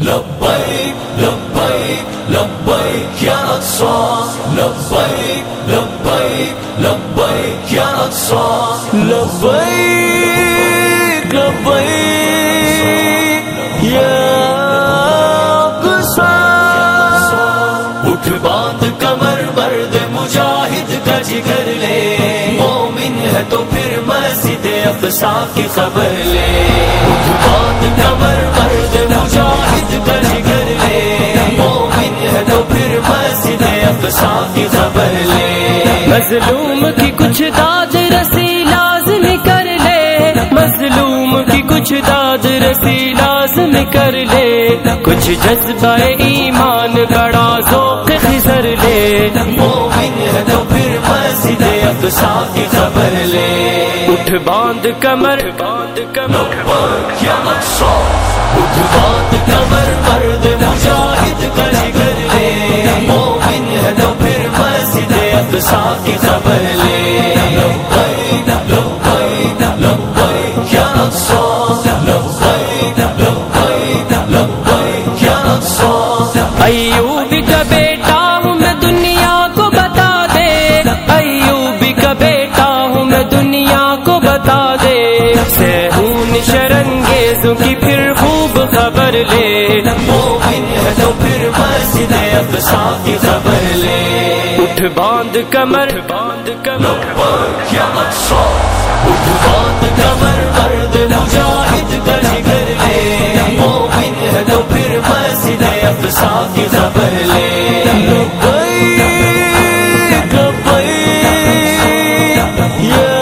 لبیک لبیک لبیک یا اقصی لبیک لبیک لبیک یا اقصی لبیک لبیک یا اقصی اٹھ باندھ کمر مرد مجاہد کا جگر لے مومن ہے تو پھر مسجد اقصی کی خبر لے اٹھ باندھ کمر مرد مجاہد کا جگر لے مومن ہے تو پھر مسجد اقصی کی خبر لے مظلوم کی کچھ داد رسی لازم کر لے مظلوم کی کچھ داد رسی لازم کر لے کچھ جذبہ ایمان بڑا ذوق خضر لے مومن ہے تو پھر مسجد اقصی کی خبر لے اٹھ باندھ کمر باندھ کمر یا اقصی اٹھ باندھ کمر مرد مجاہد کا جگر لے مومن ہے تو پھر مسجد اقصی کی خبر لے لبیک لبیک لبیک یا اقصی لبیک لبیک لبیک یا اقصی ایوب کا بیٹا ہوں میں دنیا کو بتا دے ایوب کا بیٹا ہوں میں دنیا کو بتا دے سہون شرنگیزوں کی پھر خوب خبر لے مومن ہے تو پھر مسجد اقصی کی خبر لے اٹھ باندھ کمر باندھ کمر یا اقصی اٹھ باندھ کمر مرد مجاہد کا جگر لے مومن ہے تو پھر مسجد اقصی کی خبر لے لبیک لبیک یا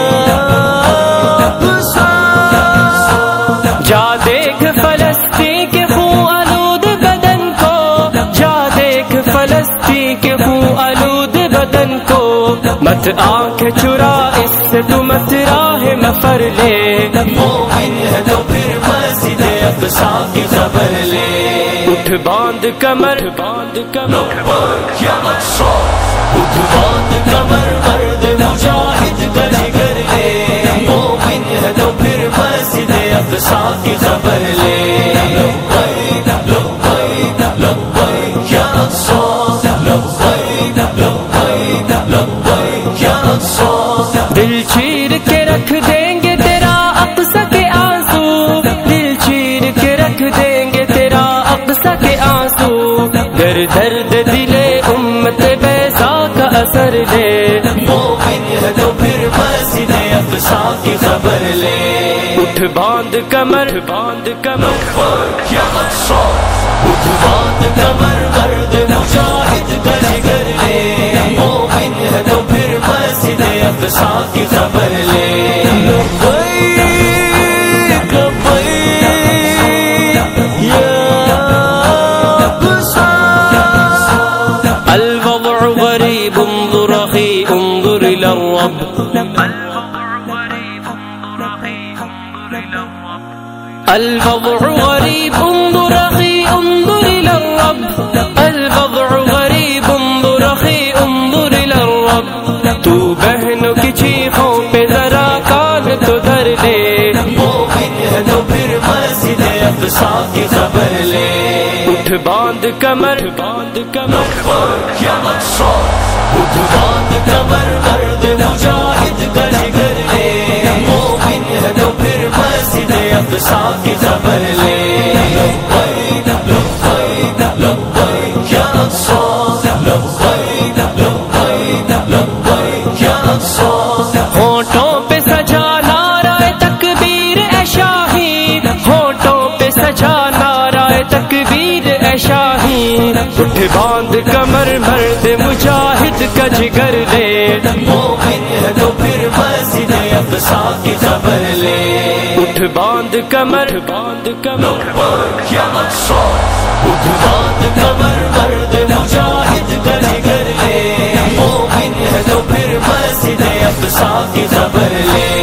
اقصی جا دیکھ فلسطین کے خون آلود بدن کو جا دیکھ فلسطین کے خون آلود بدن کو مت آنکھ چرا اس سے تو مت راہ مفر لے مومن ہے تو پھر مسجد اقصی کی خبر لے اٹھ باندھ کمر باندھ کمر یا اقصی اٹھ باندھ کمر مرد مجاہد کا جگر لے مومن ہے تو پھر مسجد اقصی کی خبر لے لبیک لبیک لبیک یا اقصی لبیک لبیک لبیک یا اقصی دل چیر کے رکھ دیں گے تیرا اقصی کے آنسو دل چیر کے رکھ دیں گے تیرا اقصی کے آنسو در درد دل امت بیضا کا اثر لے مومن ہے تو پھر مسجد اقصی کی خبر لے اٹھ باندھ کمر باندھ کمر یا اقصی اٹھ باندھ کمر مرد مجاہد کا جگر لے مومن ہے تو پھر مسجد اقصی کی خبر لے لبیک لبیک یا اقصی الوضع غریب انظر اخی انظر الى الرب الوضع غریب انظر اخی انظر الى الرب الوضع غریب انظر اخی انظر الى الرب تو بہنوں کی چیخوں پہ ذرا کان تو دھر لے مومن ہے تو پھر مسجد اقصی کی خبر لے اٹھ باندھ کمر باندھ کمر یا اقصی اٹھ باندھ کمر مرد مجاہد کا جگر لے مومن ہے تو پھر مسجد اقصی کی خبر لے لبیک لبیک لبیک یا اقصی لبیک لبیک لبیک یا اقصی ہونٹوں پہ سجا نعرہ تکبیر اے شاہی ہونٹوں پہ سجا نعرہ تکبیر اے شاہی اٹھ باندھ کمر مرد مجاہد کا جگر لے مومن ہے تو پھر مسجد اقصی کی خبر لے اٹھ باندھ کمر باندھ کمر یا اقصی اٹھ باندھ کمر مرد مجاہد کا جگر لے مومن ہے تو پھر مسجد اقصی کی خبر لے